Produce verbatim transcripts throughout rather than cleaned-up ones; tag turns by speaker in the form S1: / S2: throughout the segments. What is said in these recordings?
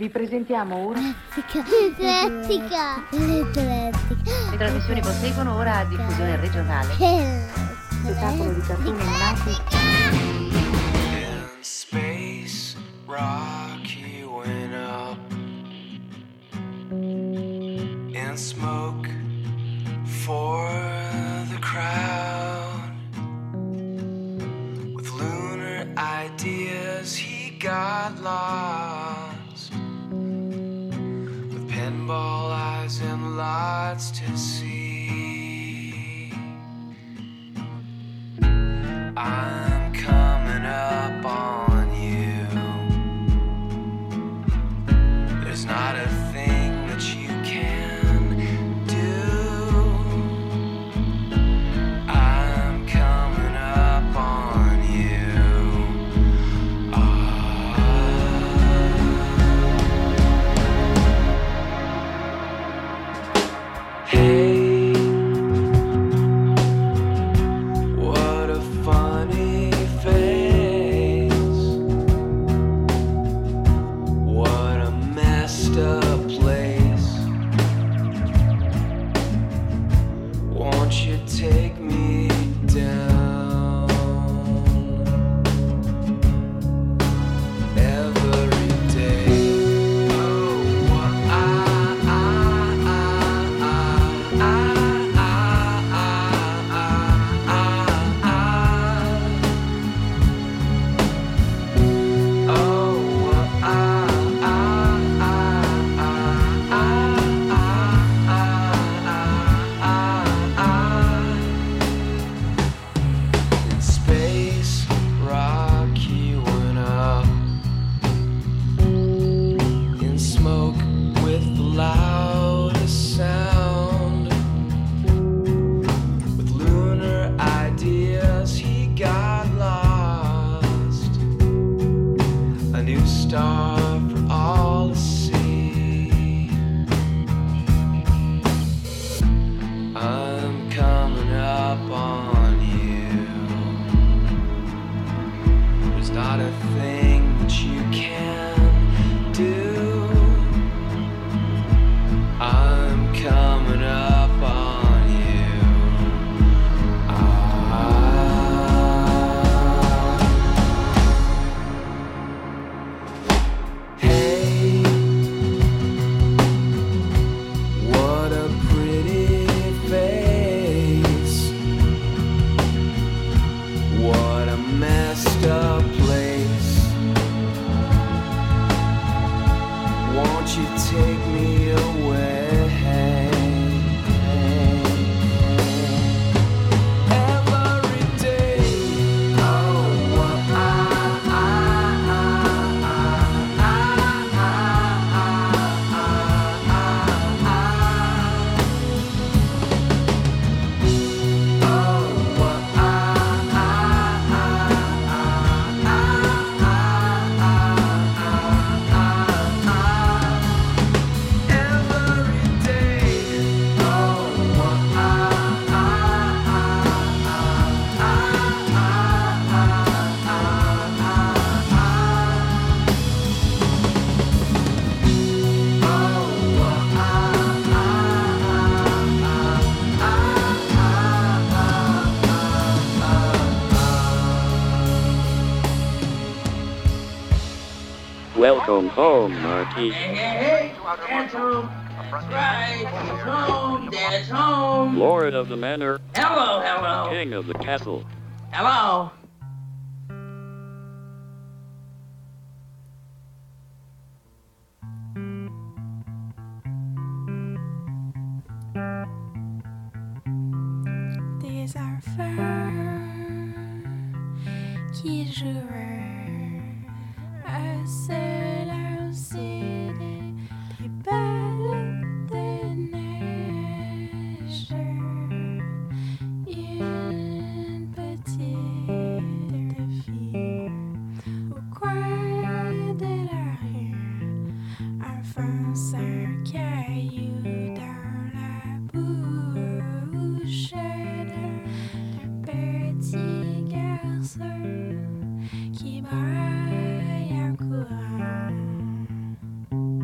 S1: Vi presentiamo ora
S2: L'Atletica. L'Atletica.
S1: Le trasmissioni proseguono ora a diffusione regionale. Spettacolo di cartoni animati.
S3: In space, Rocky went up. In smoke for the crowd. With lunar ideas he got lost. With pinball eyes and lots to see. I'm coming up on you. There's not a thing that you can do. I'm coming up on you. Ah. Hey, what a funny face. What a messed up place. Won't you take me down every day? Oh, I, I, I, I, I, I, I, oh, I, I, in space, Rocky went up. In smoke with the loudest sound. With lunar ideas he got lost. A new star for all to see. I'm coming up on you. There's not a thing that you can do. I'm coming up on you. Ah. Hey, what a pretty face. What a messed up place. Won't you take me away? Every day. Oh, I, I, I, I,
S4: Welcome home, Marky.
S5: Hey, hey, hey, dad's home. That's right, he's home, dad's home.
S4: Lord of the manor,
S5: Hello, hello.
S4: king of the castle.
S5: Hello.
S6: Des enfants qui jouent à se lancer des balles de neige. Une petite fille au coin de la rue enfonce un caillou dans la bouche d'un petit garçon qui braille en courant.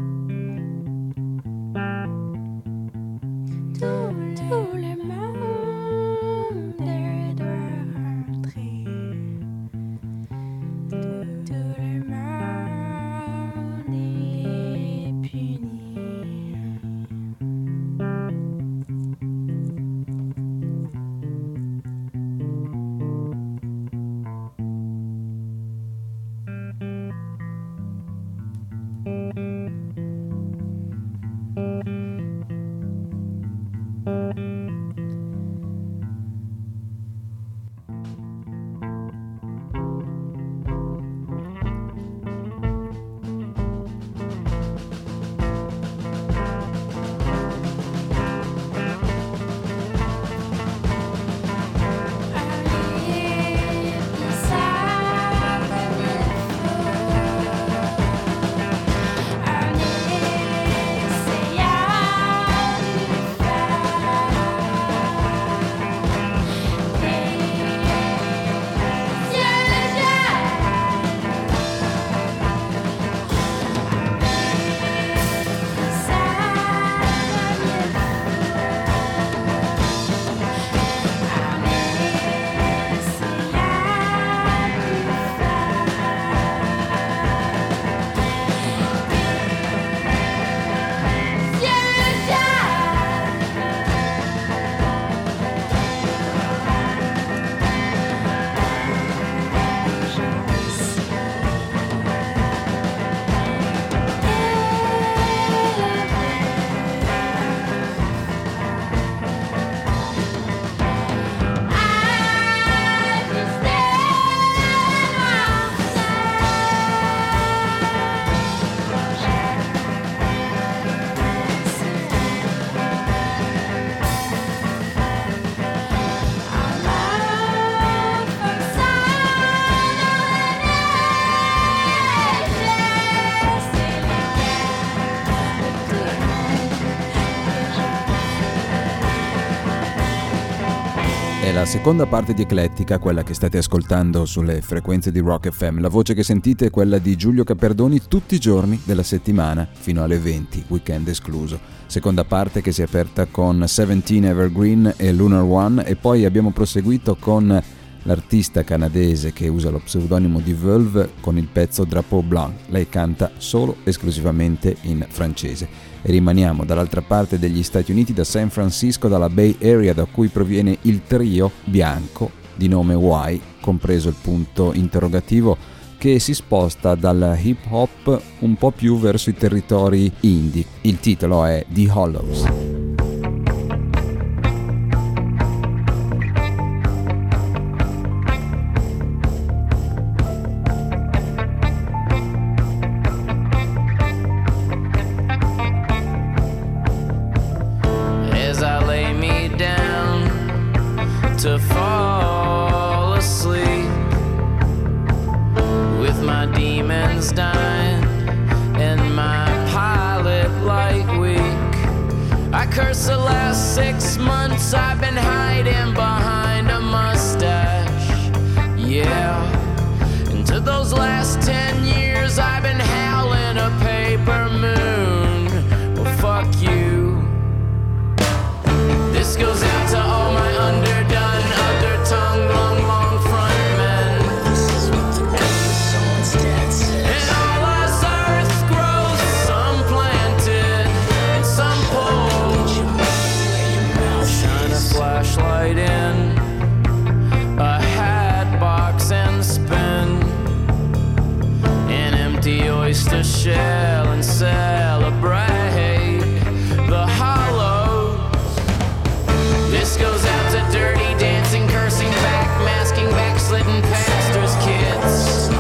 S7: la seconda parte di Eclettica, quella che state ascoltando sulle frequenze di Rock F M. La voce che sentite è quella di Giulio Caperdoni tutti i giorni della settimana fino alle venti, weekend escluso. Seconda parte che si è aperta con Seventeen Evergreen e Lunar One, e poi abbiamo proseguito con l'artista canadese che usa lo pseudonimo di Veuve con il pezzo Drapeau Blanc. Lei canta solo esclusivamente in francese. E rimaniamo dall'altra parte degli Stati Uniti, da San Francisco, dalla Bay Area, da cui proviene il trio bianco di nome Y, compreso il punto interrogativo, che si sposta dal hip hop un po' più verso i territori indie. Il titolo è The Hollows.
S3: To fall asleep with my demons dying and my pilot light weak. I curse the last six months I've been hiding behind a mustache. Yeah, into those last ten years I've been howling a paper moon. Well, fuck you. This goes out to all my underdone, under-tongue, long, long front men. And all us earth grows, some planted and some pulled. Shine a flashlight in a hat box and spin an empty oyster shell and celebrate the hollow. This goes out to dirty dancing, cursing, back masking, backslidden pastors' kids.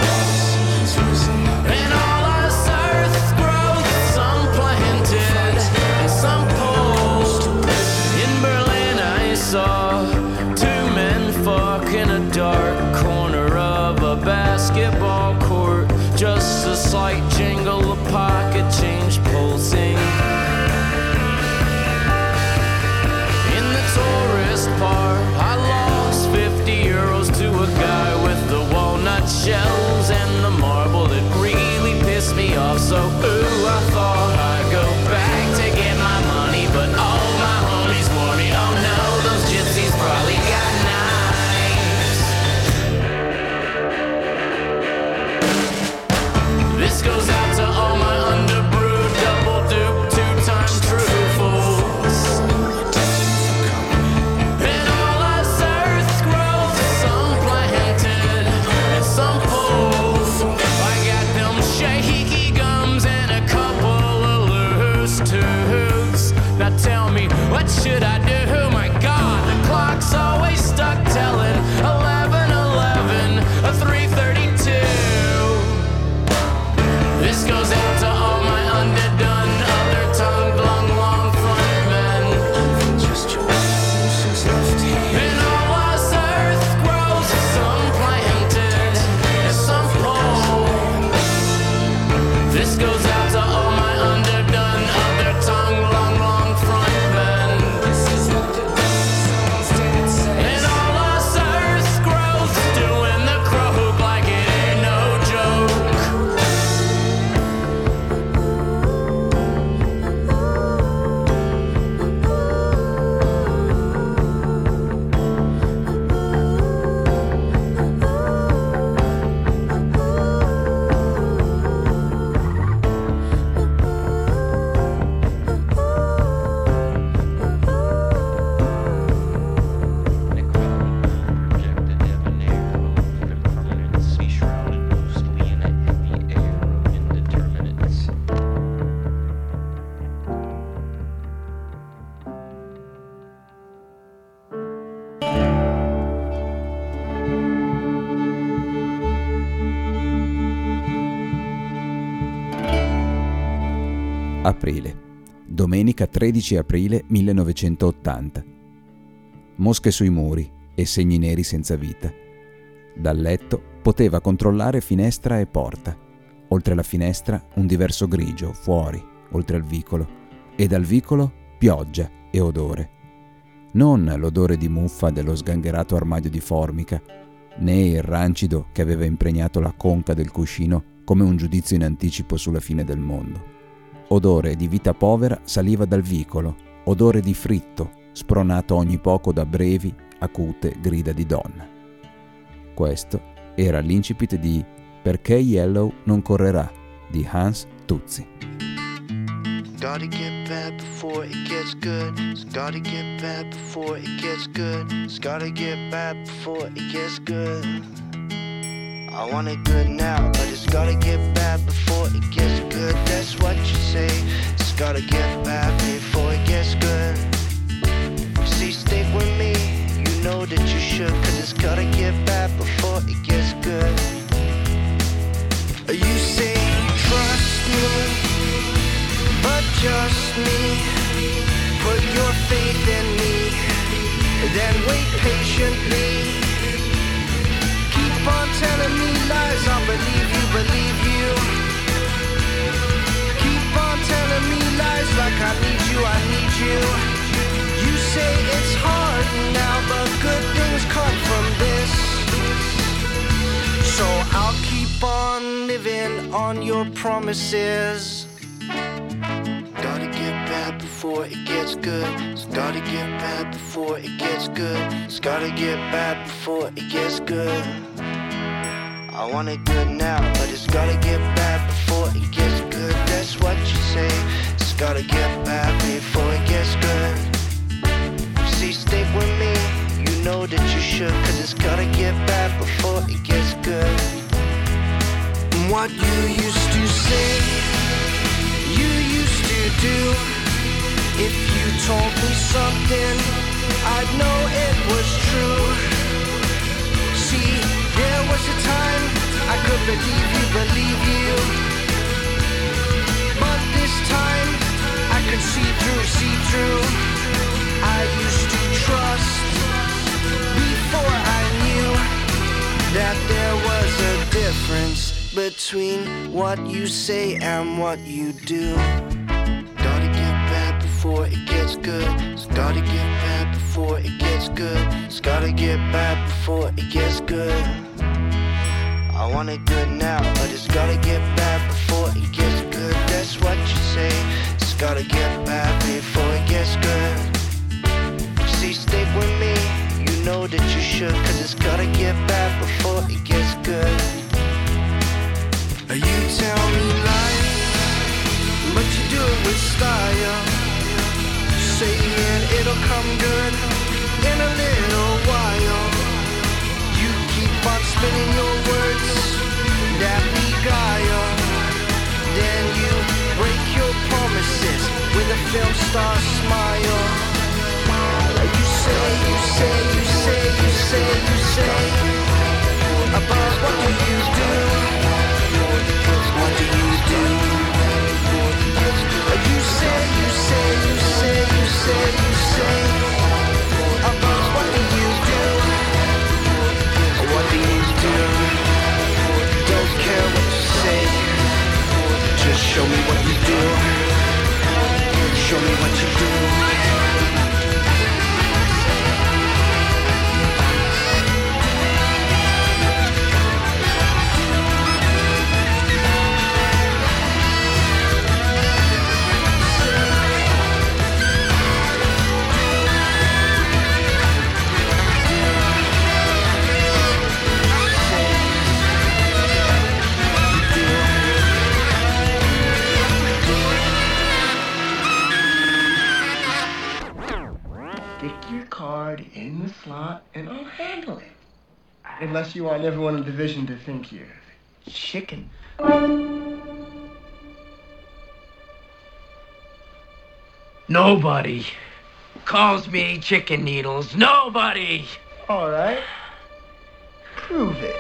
S3: And all us earth growth, some planted and some pulled. In Berlin I saw two men fuck in a dark corner of a basketball court. Just a slight jingle of pocket change pulsing. Tourist part, I lost fifty euros to a guy with the walnut shells and the marble that really pissed me off. So ooh, I thought I'd go back to get my money, but all my homies warned me. Oh no, those gypsies probably got knives. This goes out to all my underbrewed, double dupe, two-time true fools. Now tell me, what should I do? My God, the clock's always stuck telling eleven eleven, a three thirty-two. This goes out to all my underdone, other-tongued, long, long front men. And all us earth grows, some planted and some pulled. This goes out to all my underdone, other-tongued, long, long front men. And all us earth growth, doing the croak like it ain't no joke.
S7: Aprile, domenica tredici aprile millenovecentottanta. Mosche sui muri e segni neri senza vita. Dal letto poteva controllare finestra e porta. Oltre la finestra un diverso grigio, fuori, oltre al vicolo, e dal vicolo pioggia e odore. non l'odore di muffa dello sgangherato armadio di formica, né il rancido che aveva impregnato la conca del cuscino come un giudizio in anticipo sulla fine del mondo. Odore di vita povera saliva dal vicolo, odore di fritto, spronato ogni poco da brevi, acute grida di donna. Questo era l'incipit di Perché Yellow non correrà di Hans Tuzzi.
S8: Gotta get bad before it gets good. It's gotta get bad before it gets good. It's gotta get bad before it gets good. I want it good now, but it's gotta get bad before it gets good. That's what you say. It's gotta get bad before it gets good. See, stick with me. You know that you should, cause it's gotta get bad before it gets good. You say trust me, but just me. Put your faith in me, then wait patiently. Keep on telling me lies, I'll believe you, believe you. Keep on telling me lies like I need you, I need you. You say it's hard now, but good things come from this. So I'll keep on living on your promises. Gotta get bad before it gets good. It's gotta get bad before it gets good. It's gotta get bad before it gets good. I want it good now, but it's gotta get bad before it gets good. That's what you say. It's gotta get bad before it gets good. See, stick with me. You know that you should, cause it's gotta get bad before it gets good. What you used to say, you used to do. If you told me something, I'd know it was true. See, there was a time I could believe you, believe you. But this time I could see through, see through. I used to trust before I knew that there was a difference between what you say and what you do. Gotta get bad before it gets good. It's gotta get bad before it gets good. It's gotta get bad before it gets good. I want it good now, but it's gotta get bad before it gets good. That's what you say. It's gotta get bad before it gets good. See, stick with me. You know that you should, cause it's gotta get bad before it gets good. You tell me lies, but you do it with style. Saying it'll come good in a little while. You keep on spinning your words that beguile. Then you break your promises with a film star smile. You say, you say, you say, you say, you say about what do you do? What do you do? You say, you say, you say, you say, you say about what do you do? What do you do? Don't care what you say, just show me what you do. Show me what you do.
S9: In the slot, and I'll handle it. Unless you want everyone in the division to think you're chicken.
S5: Nobody calls me chicken needles. Nobody!
S9: All right. Prove it.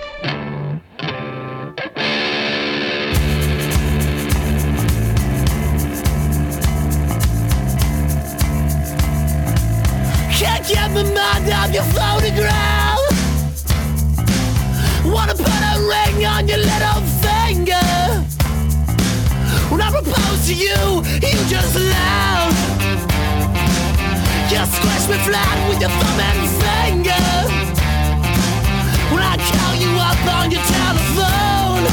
S10: Can't get my mind off your photograph. Wanna put a ring on your little finger. When I propose to you, you just laugh. You squish me flat with your thumb and finger. When I call you up on your telephone,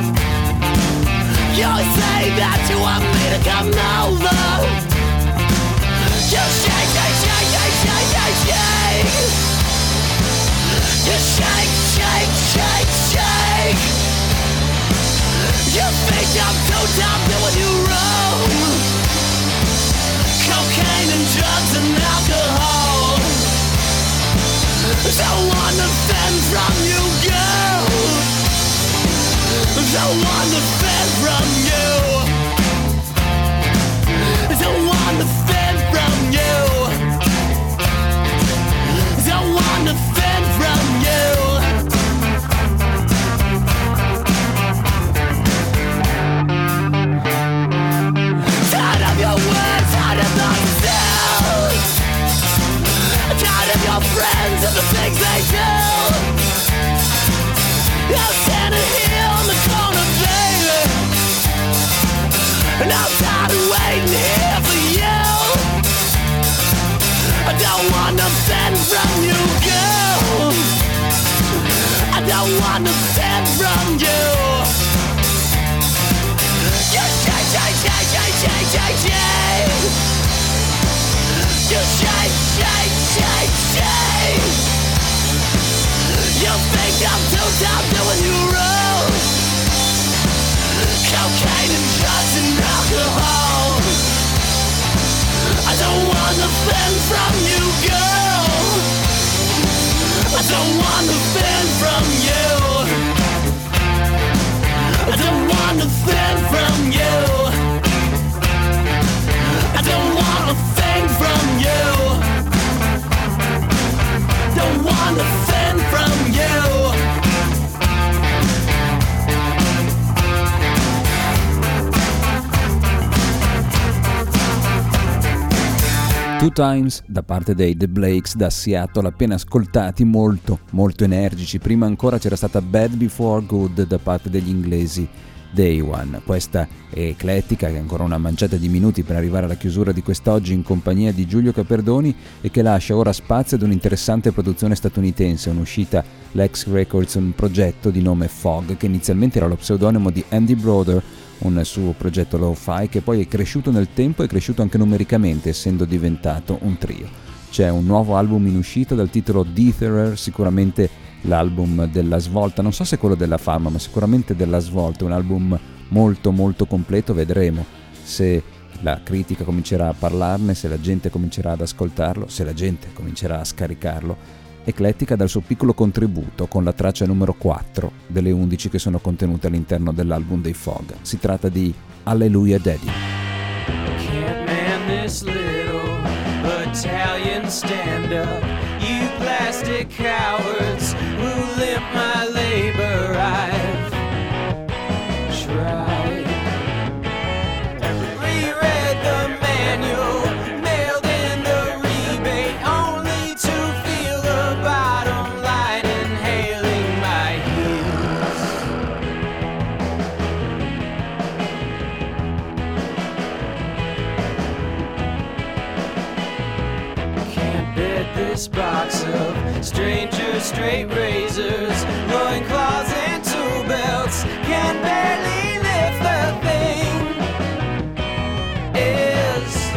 S10: you say that you want me to come over. You shake, shake, shake, shake, shake, shake, shake. You shake, shake, shake, shake. You think I'm too dumb doing you wrong. Cocaine and drugs and alcohol. Don't wanna fend from you, girl. Don't wanna fend from you. Don't wanna fend from you. Don't wanna fend from you. Tired of your words, tired of myself. Tired of your friends and the things they do. I'm standing here on the corner, baby, and I'm tired of waiting here for you. I don't wanna fend from you, girl. I don't wanna fend from you. You shake, shake, shake, shake, shake, shake, shake. You shake, shake, shake, shake. You think I'm too dumb doing you wrong. Cocaine and drugs and alcohol. I don't wanna fend from you, girl. I don't wanna fend from you. I don't wanna fend from you. I don't wanna fend from you. Don't wanna fend from you.
S7: Two Times da parte dei The Blakes da Seattle, appena ascoltati, molto molto energici. Prima ancora c'era stata Bad Before Good da parte degli inglesi Day One. Questa è eclettica, che è ancora una manciata di minuti per arrivare alla chiusura di quest'oggi in compagnia di Giulio Caperdoni, e che lascia ora spazio ad un'interessante produzione statunitense, un'uscita Lex Records, un progetto di nome Fog, che inizialmente era lo pseudonimo di Andy Broder, un suo progetto lo-fi che poi è cresciuto nel tempo e è cresciuto anche numericamente, essendo diventato un trio. C'è un nuovo album in uscita dal titolo Detherer, sicuramente l'album della svolta, non so se quello della fama, ma sicuramente della svolta, un album molto molto completo. Vedremo se la critica comincerà a parlarne, se la gente comincerà ad ascoltarlo, se la gente comincerà a scaricarlo. Eclettica dal suo piccolo contributo con la traccia numero quattro delle undici che sono contenute all'interno dell'album dei Fog. Si tratta di Hallelujah Daddy.
S3: Can't man this little battalion stand up, you plastic cowards who limp my labor. I've tried, reread the manual, mailed in the rebate, only to feel the bottom line inhaling my heels. Can't bet this box of stranger straight razors, loincloths and tool belts, can barely lift the thing. Is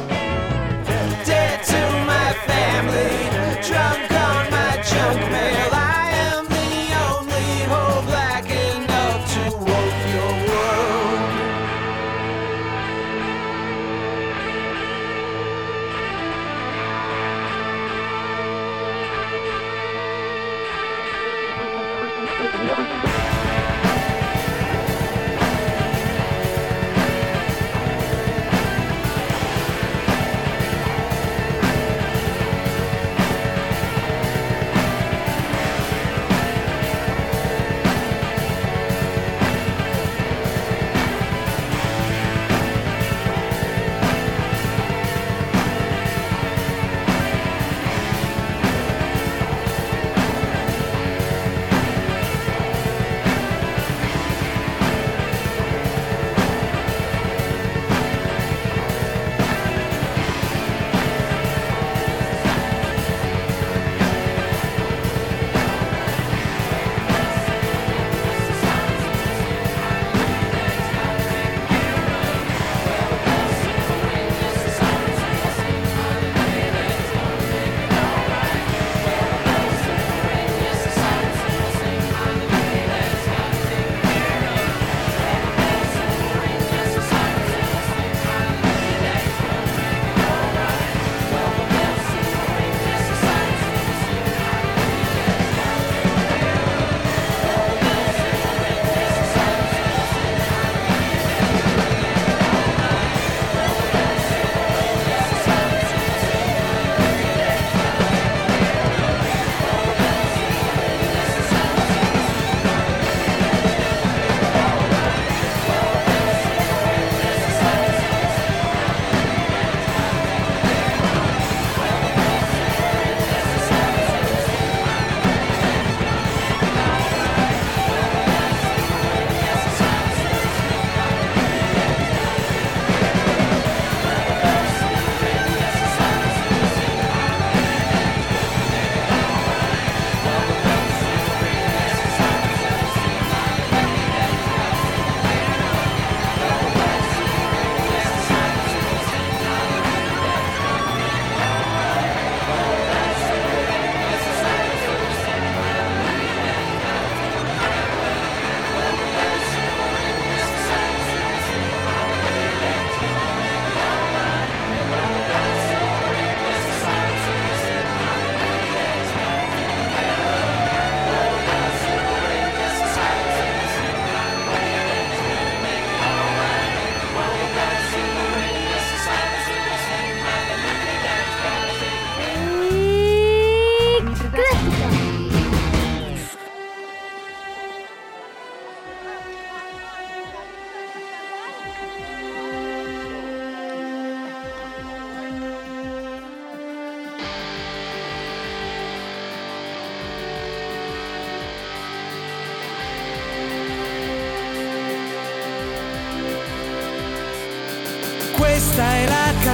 S3: dead to my family, drunk on my junk mail. I am the only hole black enough to wolf your world.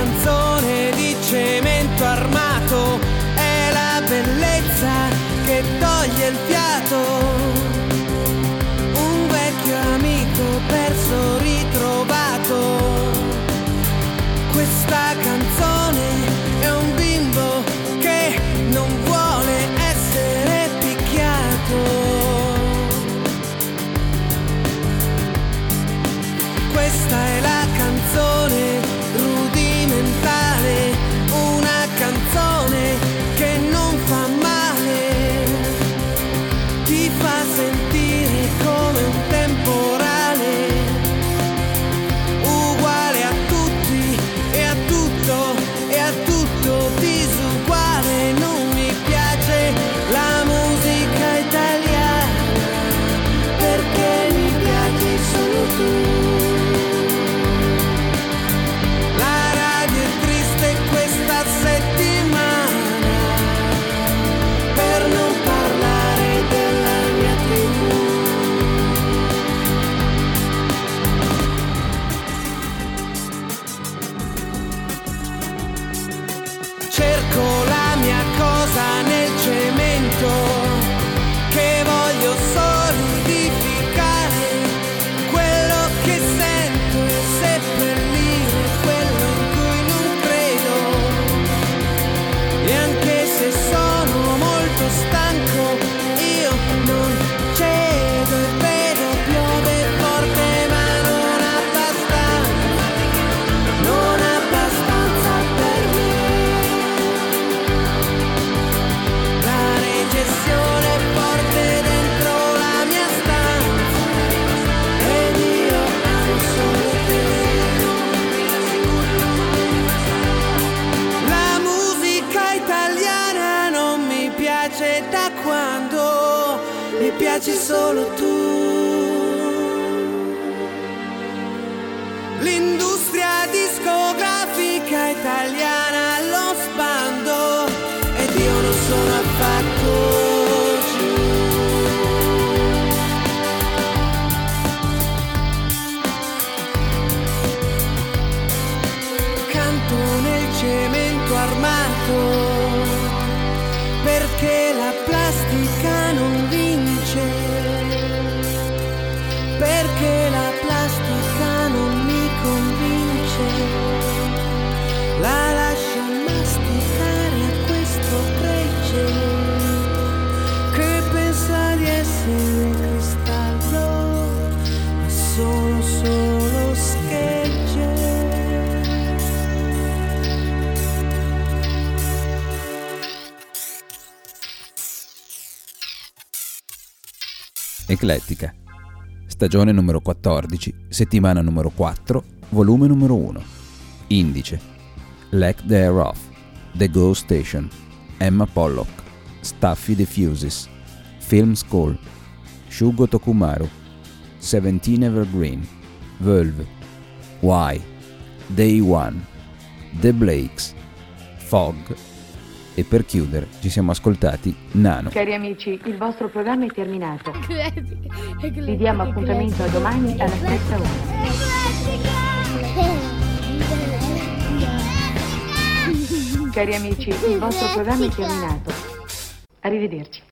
S11: canzone di cemento armato, è la bellezza che toglie il fiato, un vecchio amico perso ritrovato. Questa canzone è un bimbo che non vuole essere picchiato. Questa è la canzone rudimentale, una canzone che non fa male, ti fa sentire come un temporale, uguale a tutti e a tutto e a tutto disuguale. Non mi piace la musica italiana perché mi piaci solo tu. Cerco la mia cosa nel cemento, che voglio solidificare quello che sento e seppellire quello in cui non credo. E anche se sono molto stanco, io non cedo e vedo piove forte, ma non abbastanza, non abbastanza per me. Gestione forte dentro la mia stanza ed io amo solo te. La musica italiana non mi piace da quando mi piaci solo tu. L'industria discografica italiana allo sbando ed io non sono affatto giù. Canto nel cemento armato perché la plastica non vince, perché la plastica non mi convince, la lascio masticare a questo gregge che pensa di essere cristallo, ma sono solo schegge.
S7: Eclettica, stagione numero quattordici, settimana numero quattro, volume numero uno. Indice: Lack Thereof, The Ghost Station, Emma Pollock, Stuffy the Fuses, Film School, Shugo Tokumaru, Seventeen Evergreen, Verve, Why, Day One, The Blakes, Fog e per chiudere ci siamo ascoltati Nano.
S1: Cari amici, il vostro programma è terminato. Vi diamo appuntamento a domani alla stessa ora. Cari amici, il vostro programma è terminato. Arrivederci.